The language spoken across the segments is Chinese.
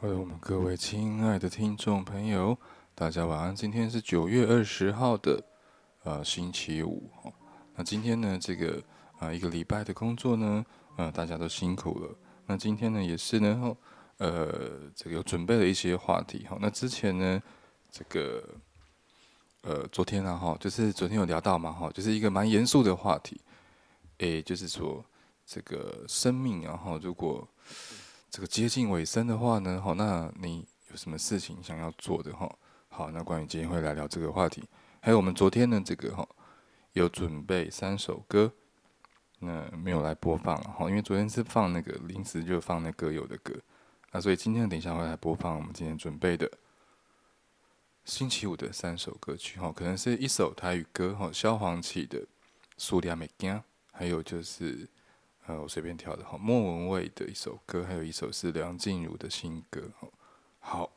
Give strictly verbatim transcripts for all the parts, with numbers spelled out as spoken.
Hello，我们各位亲爱的听众朋友，大家晚安。今天是九月二十号的呃星期五哈。那今天呢，这个啊、呃、一个礼拜的工作呢，呃大家都辛苦了。那今天呢也是呢，呃这个有准备了一些话题哈。那之前呢，这个呃昨天啊哈，就是昨天有聊到嘛哈，就是一个蛮严肃的话题，诶，就是说这个生命啊哈，如果这个接近尾声的话呢，好，那你有什么事情想要做的哈？好，那关于今天会来聊这个话题，还有我们昨天呢，这个哈有准备三首歌，那没有来播放了哈，因为昨天是放那个临时就放那歌友的歌，那所以今天等一下会来播放我们今天准备的星期五的三首歌曲哈，可能是一首台语歌哈，萧煌奇的《苏联美惊》，还有就是。呃，我随便挑的哈，莫文蔚的一首歌，还有一首是梁静茹的新歌。好，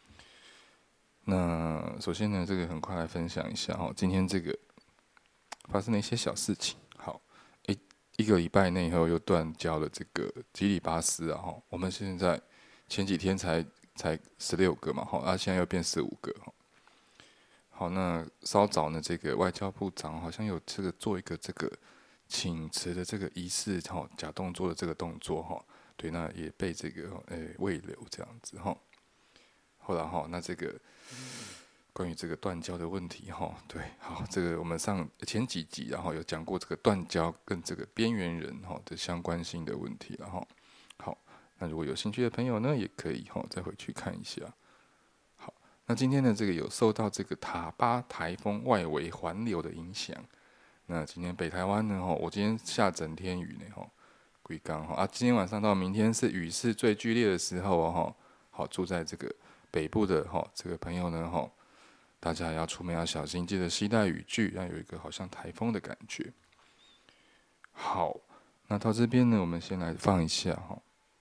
那首先呢，这个很快来分享一下哈，今天这个发生了一些小事情。好，一一个礼拜内以后又断交了这个吉里巴斯啊哈，我们现在前几天才才十六个嘛哈，啊现在又变十五个哈。好，那稍早呢，这个外交部长好像有这个做一个这个。请辞的这个仪式哈，假动作的这个动作哈，对，那也被这个诶未留这样子哈。后来哈，那这个关于这个断交的问题哈，对，好，这个我们上前几集然后有讲过这个断交跟这个边缘人哈的相关性的问题了哈。好，那如果有兴趣的朋友呢，也可以哈再回去看一下。好，那今天呢，这个有受到这个塔巴台风外围环流的影响。那今天北台湾呢？吼，我今天下整天雨呢，吼，龟冈哈啊，今天晚上到明天是雨势最剧烈的时候哦，吼，好，住在这个北部的吼，这个朋友呢，吼，大家要出门要小心，记得携带雨具，要有一个好像台风的感觉。好，那到这边呢，我们先来放一下哈，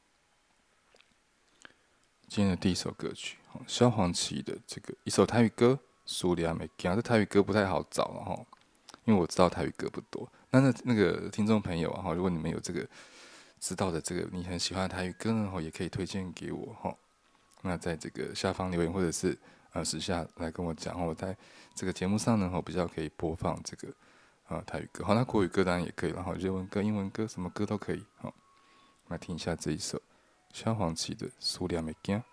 今天的第一首歌曲，萧煌奇的这个一首台语歌《苏联美惊》，这台语歌不太好找了哈。因为我知道台语歌不多，那那那个听众朋友啊，如果你们有这个知道的这个你很喜欢的台语歌呢，也可以推荐给我哈。那在这个下方留言，或者是呃私下来跟我讲，我在这个节目上呢，我比较可以播放这个呃台语歌。好，那国语歌当然也可以，然后日文歌、英文歌，什么歌都可以。好，来听一下这一首萧煌奇的《苏联美惊》。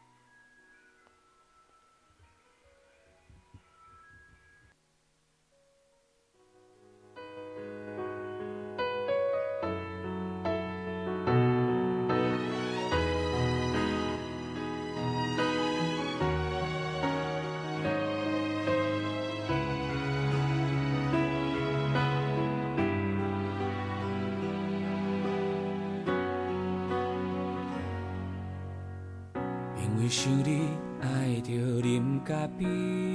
因为想你爱着啉咖啡，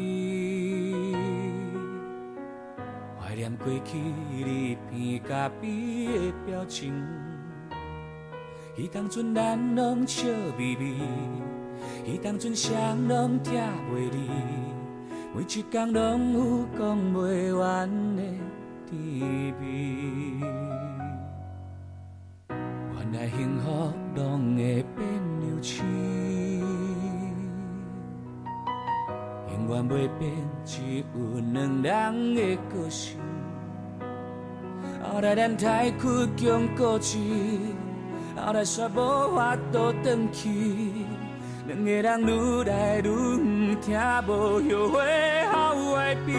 怀念过去你片咖啡的表情。迄当阵咱拢笑眯眯，迄当阵谁拢疼袂离，每一天拢有讲袂完的甜蜜。原来幸福拢会变流星。永远袂变，只有两人的个性。后来咱太倔强固执，后来煞无法度转去，两个人愈来愈毋听，无后悔后爱悲。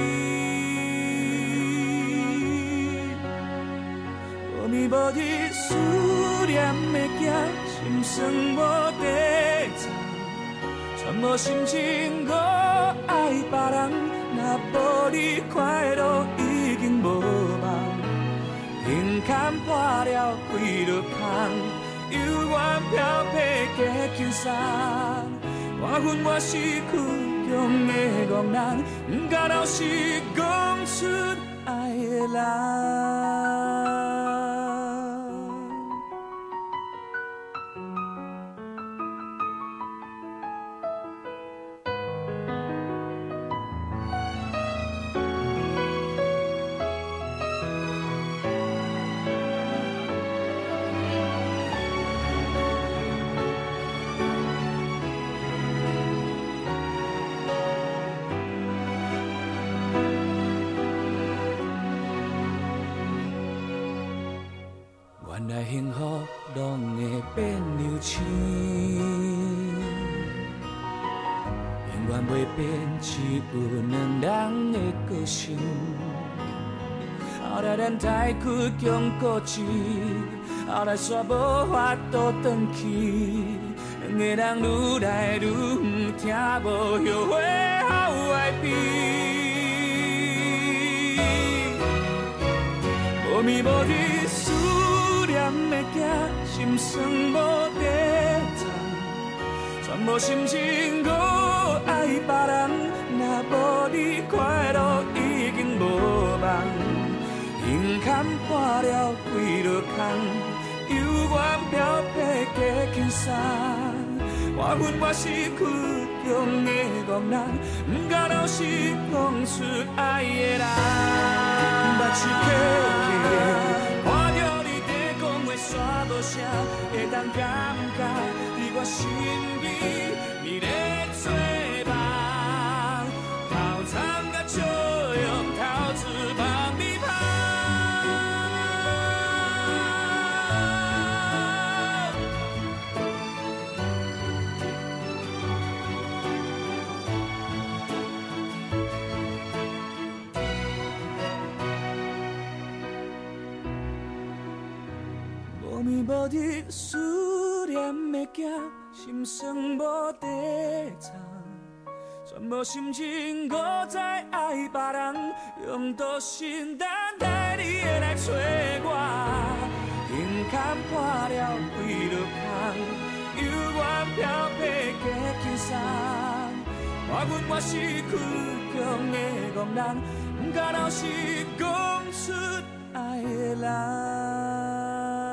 无眠无日思念的行，心酸无地藏，全无心情我爱别人，若无你快乐已经无望。眼看破了开落空，犹原飘泊加轻松。我恨我失去强的憨人，不敢老实讲出爱的人。 原来幸福拢会变流星，永远袂变，只有两人的个性。后来咱太倔强固执，后来煞无法度转去，两个人愈来愈远，听无后悔后爱悲。无眠无日，思念的行，心酸无地藏，全无心情搁爱别人。若无你，快乐已经无望。眼看破了几落空，犹原漂泊加轻松。我恨我失去中的憨人，不敢老实讲出爱的人。目睭起起，看着你在讲话煞无声，会当感觉伫我身边，你咧做梦，偷藏甲笑容透出梦里香。无眠无日，思念的行，心酸无地藏，全无心情搁再爱别人，用独身等待你的来找我。眼看破了几落空，犹原漂泊加轻松。我恨我失去强的憨人，不敢老实讲出爱的人。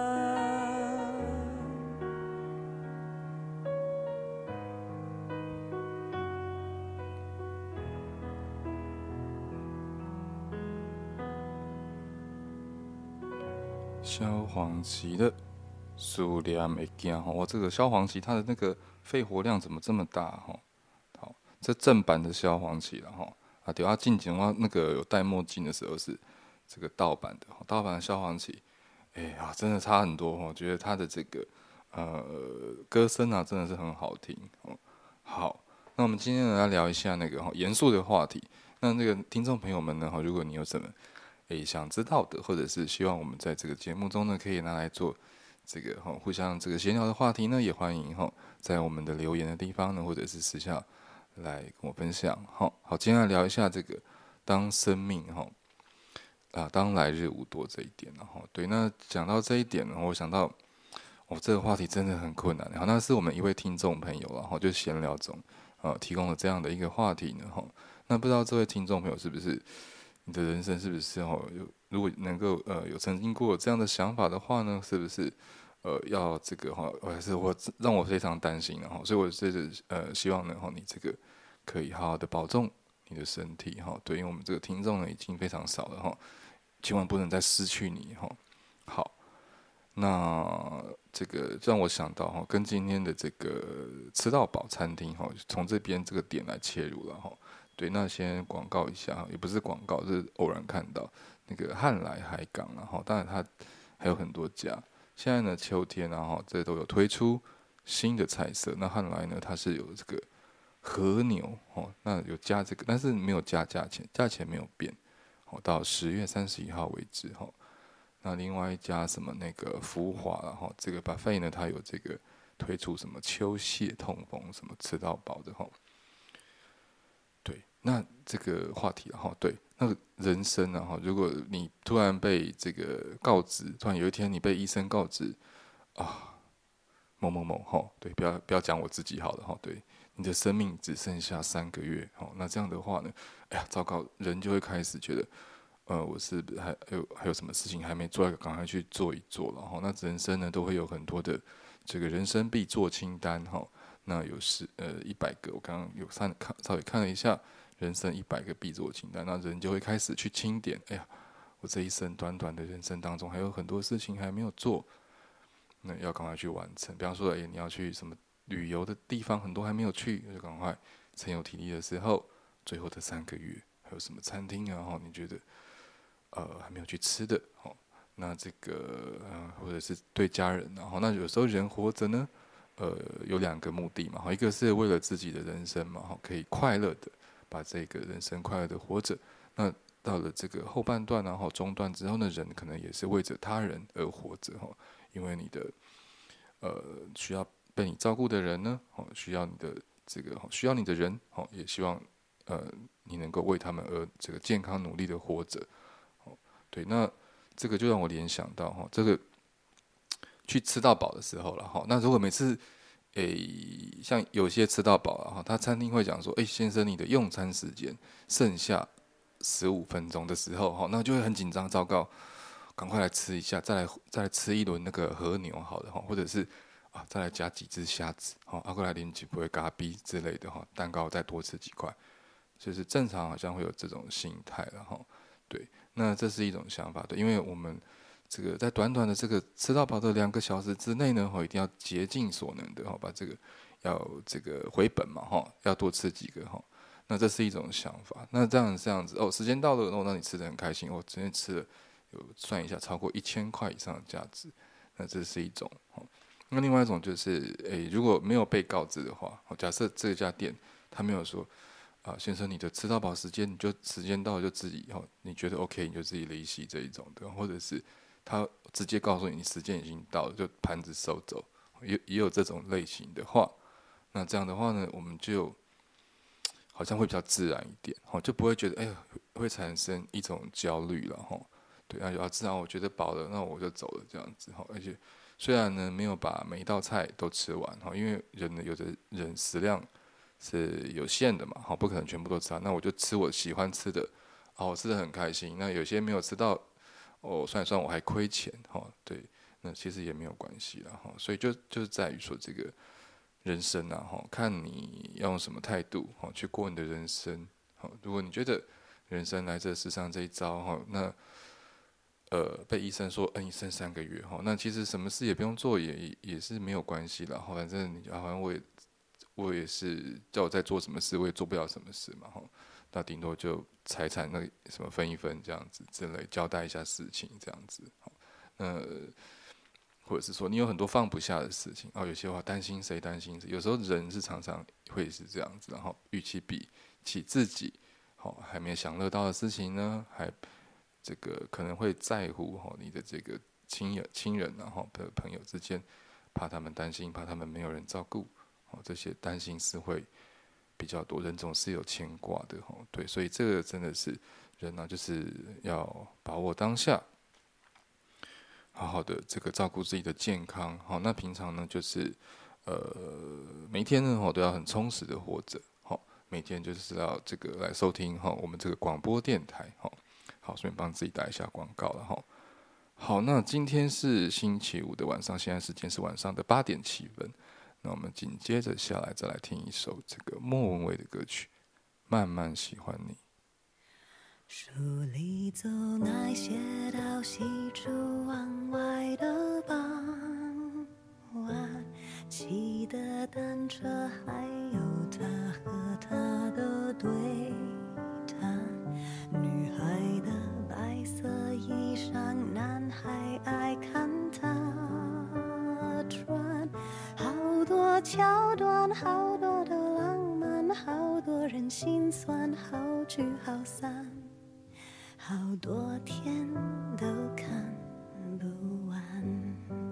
萧煌奇的思念的行吼，哇，这个萧煌奇他的那个肺活量怎么这么大吼？好，这正版的萧煌奇了吼啊，对啊，近前我那个有戴墨镜的时候是这个盗版的，盗版的萧煌奇，哎呀，真的差很多吼，我觉得他的这个呃歌声啊，真的是很好听哦。好，那我们今天来聊一下那个严肃的话题。那那个听众朋友们呢，如果你有什么诶，想知道的，或者是希望我们在这个节目中呢，可以拿来做这个哈互相这个闲聊的话题呢，也欢迎哈在我们的留言的地方呢，或者是私下来跟我分享。好，好，今天来聊一下这个当生命哈啊当来日无多这一点，然后对，那讲到这一点呢，我想到哦，这个话题真的很困难。好，那是我们一位听众朋友，然后就闲聊中呃提供了这样的一个话题呢，哈，那不知道这位听众朋友是不是？你的人生是不是哦？有如果能够呃有曾经过这样的想法的话呢，是不是呃要这个哈，还是我让我非常担心的哈？所以我这是呃希望呢哈，你这个可以好好的保重你的身体哈。对，因为我们这个听众呢已经非常少了哈，千万不能再失去你哈。好，那这个让我想到哈，跟今天的这个吃到饱餐厅哈，从这边这个点来切入了哈。对，那先广告一下，也不是广告，是偶然看到那个汉来海港，然后当然它还有很多家。现在呢，秋天然后这都有推出新的菜色。那汉来呢，它是有这个和牛哦，那有加这个，但是没有加价钱，价钱没有变。哦，到十月三十一号为止哈。那另外一家什么那个福华，然后这个 buffet 呢，它有这个推出什么秋蟹痛风什么吃到饱的哈。对，那这个话题哈，对，那个人生啊哈，如果你突然被这个告知，突然有一天你被医生告知啊，某某某哈，对，不要不要讲我自己好了哈，对，你的生命只剩下三个月，哦，那这样的话呢，哎呀，糟糕，人就会开始觉得，呃，我是不是还有还有什么事情还没做，赶快去做一做了哈。那人生呢，都会有很多的这个人生必做清单哈。那有十呃一百个，我刚刚有看看稍微看了一下，人生一百个必做清单，那人就会开始去清点。哎呀，我这一生短短的人生当中，还有很多事情还没有做，那要赶快去完成。比方说，哎，你要去什么旅游的地方，很多还没有去，就赶快趁有体力的时候，最后的三个月，还有什么餐厅啊？哈，你觉得呃还没有去吃的，哦， 那这个呃或者是对家人，然后那有时候人活着呢，呃有两个目的嘛，一个是为了自己的人生嘛，可以快乐的把这个人生快乐的活着。那到了这个后半段然后中段之后呢，人可能也是为着他人而活着哈，因为你的呃需要被你照顾的人呢，哦需要你的这个需要你的人，哦也希望呃你能够为他们而这个健康努力的活着。哦，对，那这个就让我联想到哈，这个去吃到饱的时候了哈。那如果每次诶像有些吃到饱了哈，他餐厅会讲说，诶先生你的用餐时间剩下十五分钟的时候哈，那就会很紧张，糟糕，赶快来吃一下，再来再来吃一轮那个和牛好了哈，或者是啊再来加几只虾子，好，啊过来淋几杯咖啡之类的哈，蛋糕再多吃几块，就是正常好像会有这种心态了哈。对，那这是一种想法，对，因为我们这个在短短的这个吃到饱的两个小时之内呢，哈，一定要竭尽所能的哈，把这个要这个回本嘛哈，要多吃几个哈。那这是一种想法。那这样这样子哦，时间到了，哦，那你吃的很开心，我今天吃了有算一下超过一千块以上的价值，那这是一种。那另外一种就是，诶，如果没有被告知的话，假设这家店他没有说。啊，先生，你的吃到饱时间，你就时间到了就自己以后，你觉得 OK 你就自己离席这一种的，或者是他直接告诉你时间已经到了，就盘子收走，也也有这种类型的话，那这样的话呢，我们就好像会比较自然一点，哈，就不会觉得哎呀会产生一种焦虑了哈。对，那就啊，自然我觉得饱了，那我就走了这样子哈。而且虽然呢没有把每一道菜都吃完哈，因为人呢有的人食量是有限的嘛，好，不可能全部都吃到。那我就吃我喜欢吃的，啊，我吃的很开心。那有些没有吃到，哦，算一算我还亏钱，哈，对，那其实也没有关系了，哈。所以就就是在于说这个人生啊，哈，看你要用什么态度，哈，去过你的人生。好，如果你觉得人生来这世上这一遭，哈，那呃被医生说，嗯，你剩三个月，哈，那其实什么事也不用做，也也是没有关系了，哈，反正你好像我也。我也是叫我在做什么事，我也做不了什么事嘛，哈。那顶多就财产那什么分一分这样子之类，交代一下事情这样子。那或者是说你有很多放不下的事情，哦，有些话担心谁担心谁，有时候人是常常会是这样子，然后与其比起自己，好还没享乐到的事情呢，还这个可能会在乎哈你的这个亲友亲人然后的朋友之间，怕他们担心，怕他们没有人照顾。哦，这些担心是会比较多，人总是有牵挂的，哦，对，所以这个真的是人呢，啊，就是要把握当下，好好的这个照顾自己的健康，好，那平常呢就是呃每一天呢，我都要很充实的活着，好，每天就是要这个来收听哈我们这个广播电台，好，好，顺便帮自己打一下广告了哈。好，那今天是星期五的晚上，现在时间是晚上的八点七分。那我们紧接着下来再来听一首这个莫文蔚的歌曲《慢慢喜欢你》。 书里走那些到西出望外的傍晚，骑的单车，还有他和他的对谈。女孩的白色衣裳，男孩爱看她穿。好多桥段，好多的浪漫，好多人心酸，好聚好散，好多天都看不完。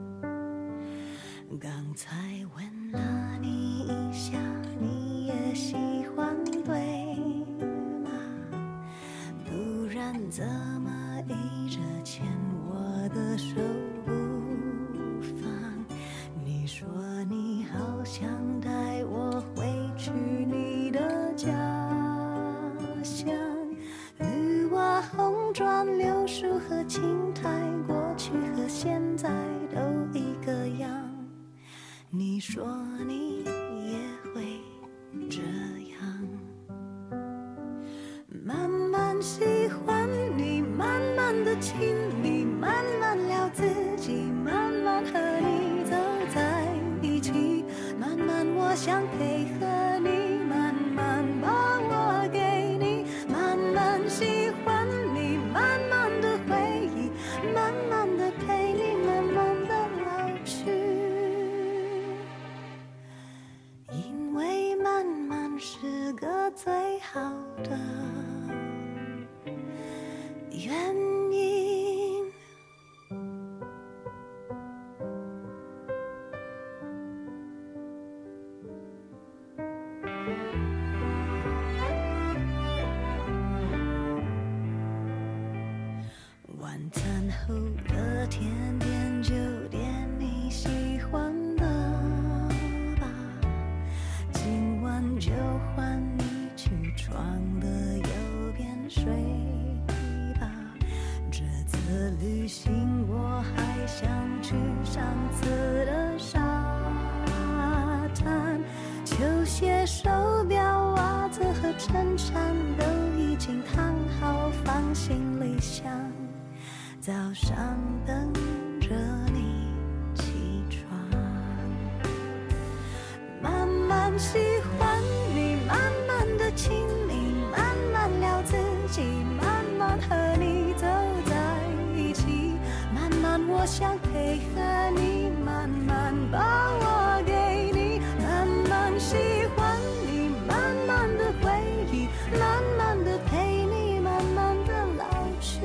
刚才问了你一下，你也喜欢对吗？不然怎么一直牵我的手不放？你说你好想带我回去你的家乡，绿瓦红砖柳树和青苔，过去和现在都一个样。你说你也会这样，慢慢喜欢你，慢慢的亲密，慢慢聊自己，慢慢和你走在一起，慢慢我想配合你，慢慢把我给你，慢慢喜欢你，慢慢的回忆，慢慢的早上等着你起床。慢慢喜欢你，慢慢的亲密，慢慢聊自己，慢慢和你走在一起，慢慢我想配合你，慢慢把我给你，慢慢喜欢你，慢慢的回忆，慢慢的陪你，慢慢的老去，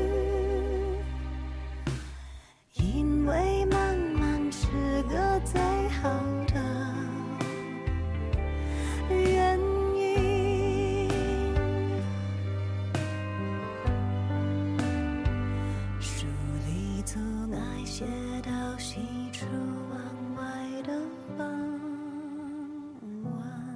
因为慢慢是个最好的原因。书里总爱写到喜出望外的傍晚。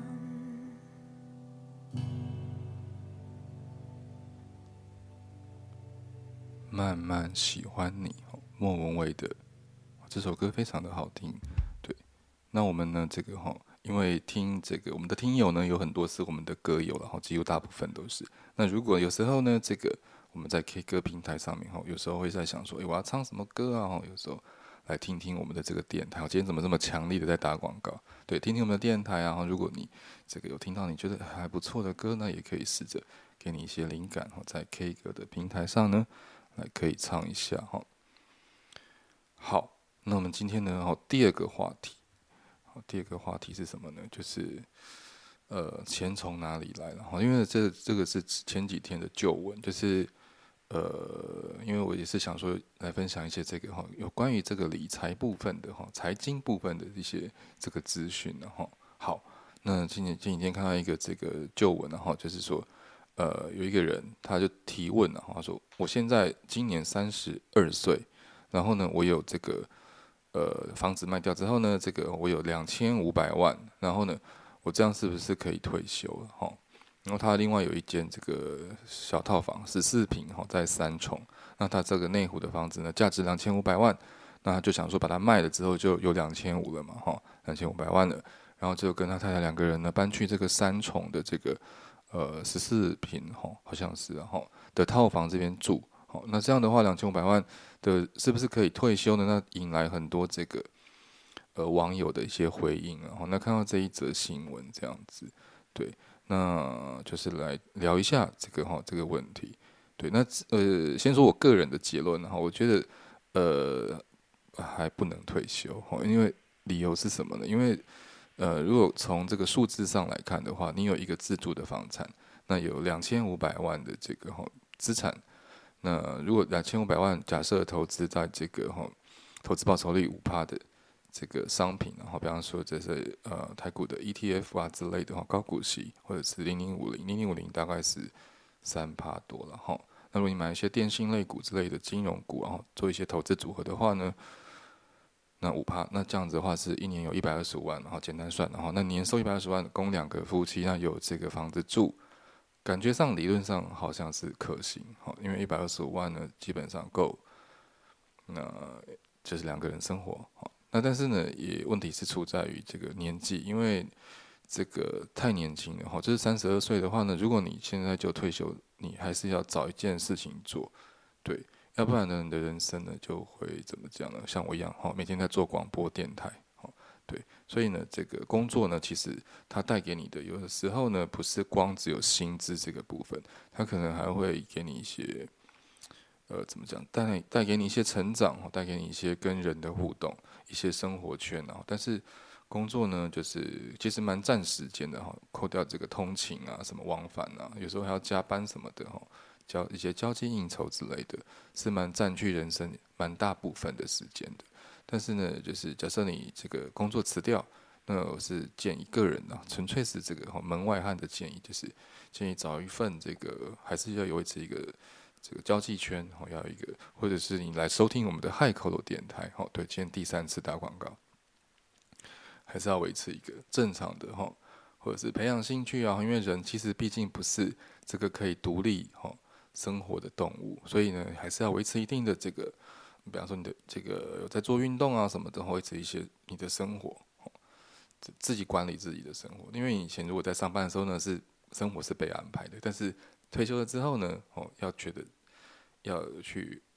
慢慢喜欢你，莫文蔚的这首歌非常的好听。对，那我们呢，这个哈，因为听这个我们的听友呢有很多是我们的歌友了哈，几乎大部分都是。那如果有时候呢，这个我们在 K 歌平台上面哈，有时候会在想说，诶，我要唱什么歌啊？有时候来听听我们的这个电台。我今天怎么这么强力的在打广告？对，听听我们的电台啊。如果你这个有听到你觉得还不错的歌呢，也可以试着给你一些灵感，在 K 歌的平台上呢。来可以唱一下哈。好，那我们今天呢，好第二个话题，好第二个话题是什么呢？就是呃，钱从哪里来了？哈，因为这这个是前几天的旧闻，就是呃，因为我也是想说来分享一些这个哈，有关于这个理财部分的哈，财经部分的一些这个资讯的哈。好，那今年前几天看到一个这个旧闻然后就是说。呃，有一个人他就提问了，他说：“我现在今年三十二岁，然后呢，我有这个呃房子卖掉之后呢，这个我有两千五百万，然后呢，我这样是不是可以退休了？哈，然后他另外有一间这个小套房，十四坪哈，在三重，那他这个内湖的房子呢，价值两千五百万，那他就想说把它卖了之后就有两千五了嘛，哈，两千五百万了，然后就跟他太太两个人呢搬去这个三重的这个。”呃，十四坪哈，好像是哈的套房这边住，好，那这样的话，两千五百万的，是不是可以退休呢？那引来很多这个呃网友的一些回应啊。那看到这一则新闻这样子，对，那就是来聊一下这个哈这个问题。对，那呃，先说我个人的结论哈，我觉得呃还不能退休哈，因为理由是什么呢？因为呃，如果从这个数字上来看的话，你有一个自住的房产，那有两千五百万的这个哈资产，那如果两千五百万假设投资在这个哈投资报酬率五趴的这个商品，然后比方说这是呃台股的 E T F 啊之类的哈高股息，或者是零零五零零零五零大概是三趴多了哈。那如果你买一些电信类股之类的金融股，然后做一些投资组合的话呢？那五趴，那这样子的话是一年有一百二十五万，然后简单算，然后那年收一百二十万，供两个夫妻，那有这个房子住，感觉上理论上好像是可行，好，因为一百二十五万呢基本上够，那就是两个人生活，好，那但是呢也问题是出在于这个年纪，因为这个太年轻了，哈，就是三十二岁的话呢，如果你现在就退休，你还是要找一件事情做，对。要不然呢，你的人生呢就会怎么讲呢？像我一样，哈，每天在做广播电台，哈，对，所以呢，这个工作呢，其实它带给你的，有的时候呢，不是光只有薪资这个部分，它可能还会给你一些，呃，怎么讲，带带给你一些成长，带给你一些跟人的互动，一些生活圈啊。但是工作呢，就是其实蛮占时间的哈，扣掉这个通勤啊、什么往返啊，有时候还要加班什么的哈。交一些交际应酬之类的，是蛮占据人生蛮大部分的时间的。但是呢，就是假设你这个工作辞掉，那我是建议个人啊，纯粹是这个门外汉的建议，就是建议找一份这个还是要维持一个这个交际圈，要一个，或者是你来收听我们的嗨口头电台，好，对，今天第三次打广告，还是要维持一个正常的哈，或者是培养兴趣啊，因为人其实毕竟不是这个可以独立哈。生活的动物，所以呢，还是要维持一定的这个，比方说你的这个有在做运动啊什么的，维持一些你的生活，自己管理自己的生活。因为以前如果在上班的时候呢，是生活是被安排的，但是退休了之后呢，哦，要觉得要去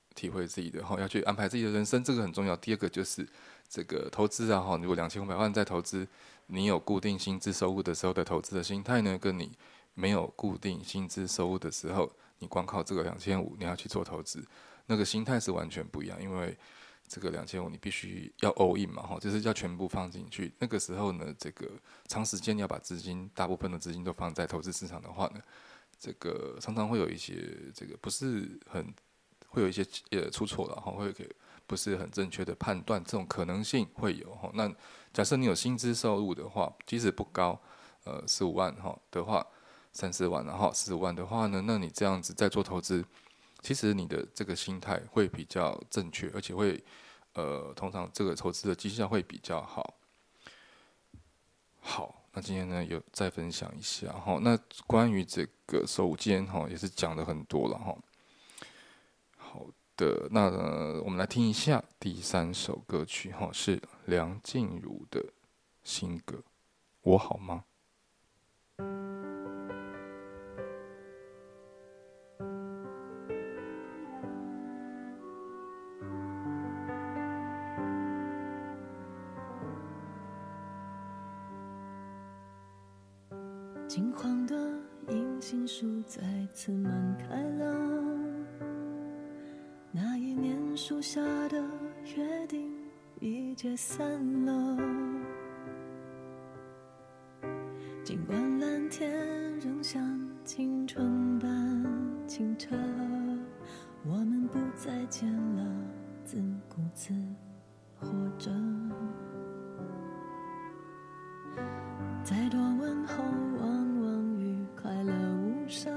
体会自己的哈，要去安排自己的人生，这个很重要。第二个就是这个投资啊哈，如果两千五百万在投资，你有固定薪资收入的时候的投资的心态呢，跟你没有固定薪资收入的时候，你光靠这个两千五你要去做投资，那个心态是完全不一样。因为这个两千五你必须要 all in 嘛哈，就是要全部放进去。那个时候呢，这个长时间要把资金大部分的资金都放在投资市场的话呢，这个常常会有一些这个不是很会有一些呃出错了哈，会不是很正确的判断，这种可能性会有哈。那假设你有薪资收入的话，即使不高，呃十五万哈的话，三四万然后十五万的话呢，那你这样子在做投资，其实你的这个心态会比较正确，而且会呃通常这个投资的绩效会比较好。好，那今天呢有再分享一下哈。那关于这个首间哈也是讲了很多了哈。好的，那、呃、我们来听一下第三首歌曲哈，是梁静茹的新歌《我好吗》。 金黄的银杏树再次满开了，那一年树下的约定已解散了。尽管蓝天仍像青春般清澈，我们不再见了，自顾自活着。再多问候往往与快乐无伤，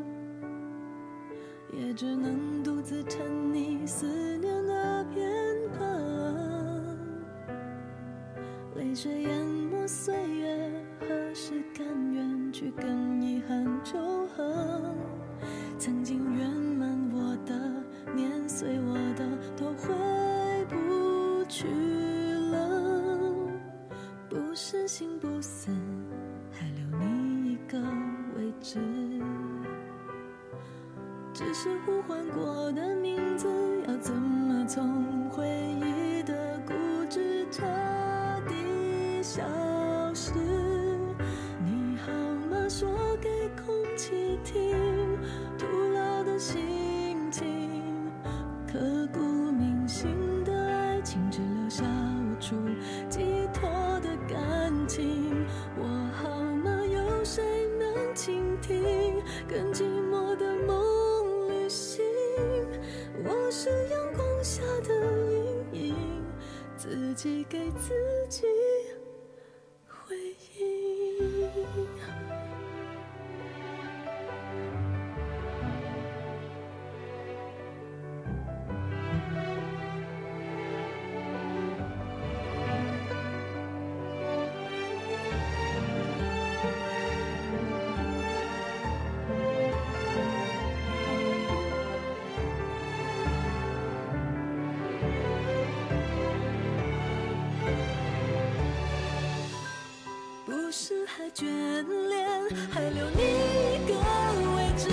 也只能独自沉溺思念的片刻，泪水淹没岁月，何时甘愿去跟遗憾求和？曾经圆满我的，碾碎我的，都回不去了。不是心不死，还留你一个位置，只是呼唤过的名字，要怎么从回忆的固执彻底消失？你好吗？说给空气听，徒劳的心情，刻骨铭心的爱情，只留下无处寄托的感情。我好吗？有谁能倾听？更寂寞的梦旅行，我是阳光下的阴影，自己给自己回应。不是还眷恋，还留你一个位置，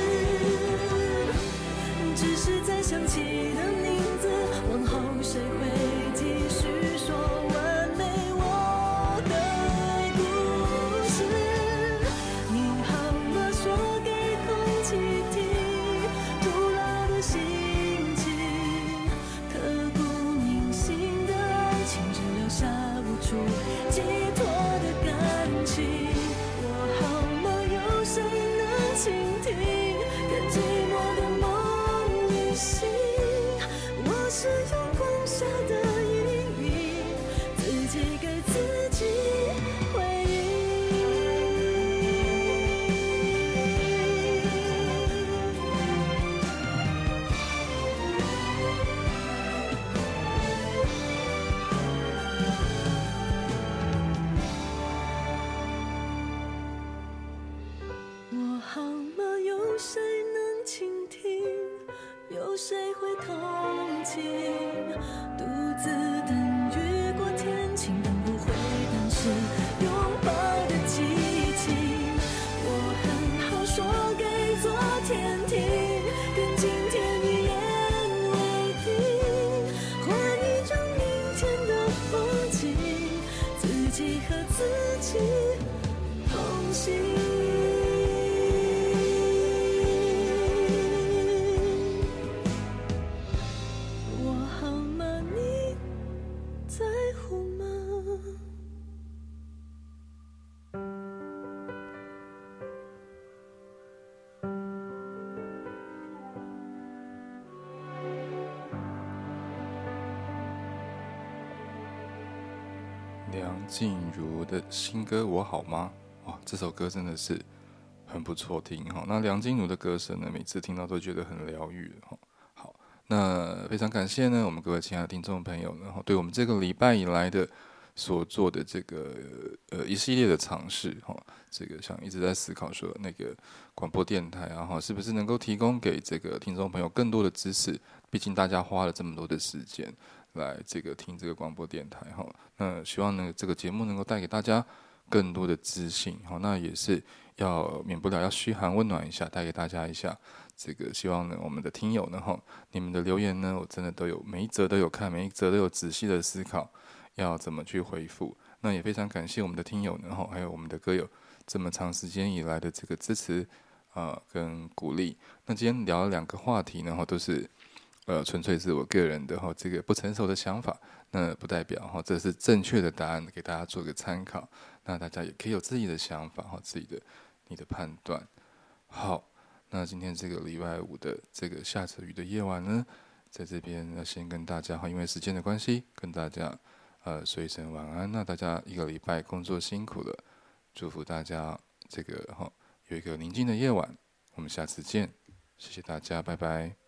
只是在想起的名字，往后谁会继续说完美我的故事？你好吗？说给空气听，徒劳的心情，刻骨铭心的爱情，只留下无处寄托的感情。我好吗？有谁能倾听？更寂寞的梦旅行，我是阳光下的心。我好吗？你在乎吗？ 梁静茹的新歌《我好吗》哇，这首歌真的是很不错听哈。那梁静茹的歌声呢，每次听到都觉得很疗愈哈。好，那非常感谢呢，我们各位亲爱的听众朋友，然后对我们这个礼拜以来的所做的这个呃一系列的尝试哈，这个像一直在思考说那个广播电台啊哈，是不是能够提供给这个听众朋友更多的知识？毕竟大家花了这么多的时间来这个听这个广播电台哈，那希望呢这个节目能够带给大家更多的资讯哈，那也是要免不了要嘘寒问暖一下，带给大家一下这个希望呢我们的听友呢哈，你们的留言呢我真的都有每一则都有看，每一则都有仔细的思考要怎么去回复。那也非常感谢我们的听友呢哈，还有我们的歌友这么长时间以来的这个支持啊、呃、跟鼓励。那今天聊了两个话题呢哈，都是。呃，纯粹是我个人的哈，这个不成熟的想法，那不代表哈这是正确的答案，给大家做个参考。那大家也可以有自己的想法哈，自己的你的判断。好，那今天这个礼拜五的这个下着雨的夜晚呢，在这边要先跟大家哈，因为时间的关系，跟大家呃说一声晚安。那大家一个礼拜工作辛苦了，祝福大家这个哈有一个宁静的夜晚。我们下次见，谢谢大家，拜拜。